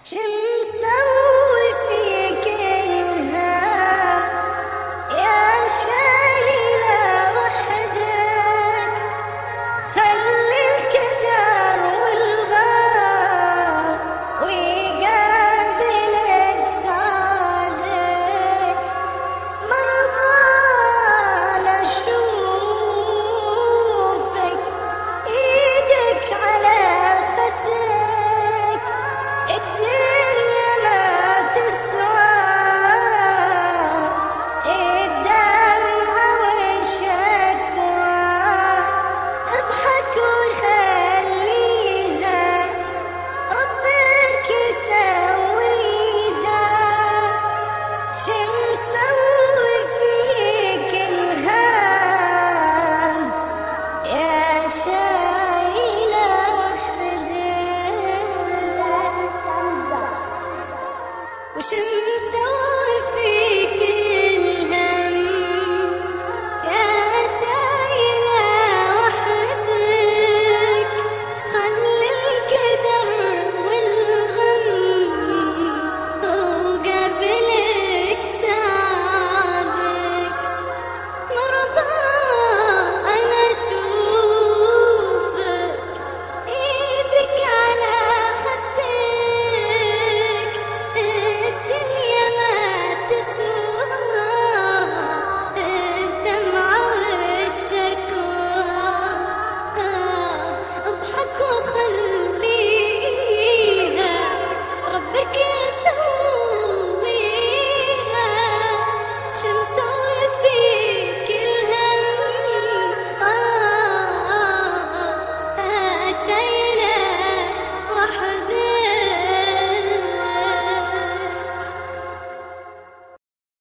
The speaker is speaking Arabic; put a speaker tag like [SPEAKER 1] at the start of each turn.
[SPEAKER 1] شو مسوي فيك الهام يا شايلة وحدك؟ خلي الكدر والغام ويقابلك صادق. مرضان اشوفك ايدك على خدك. الدنيا ما تسوى الدمعة والشكوى. اضحك وخليها ربك يسويها. شو مسوي فيك الهام يا شايلة وحدك؟ وشم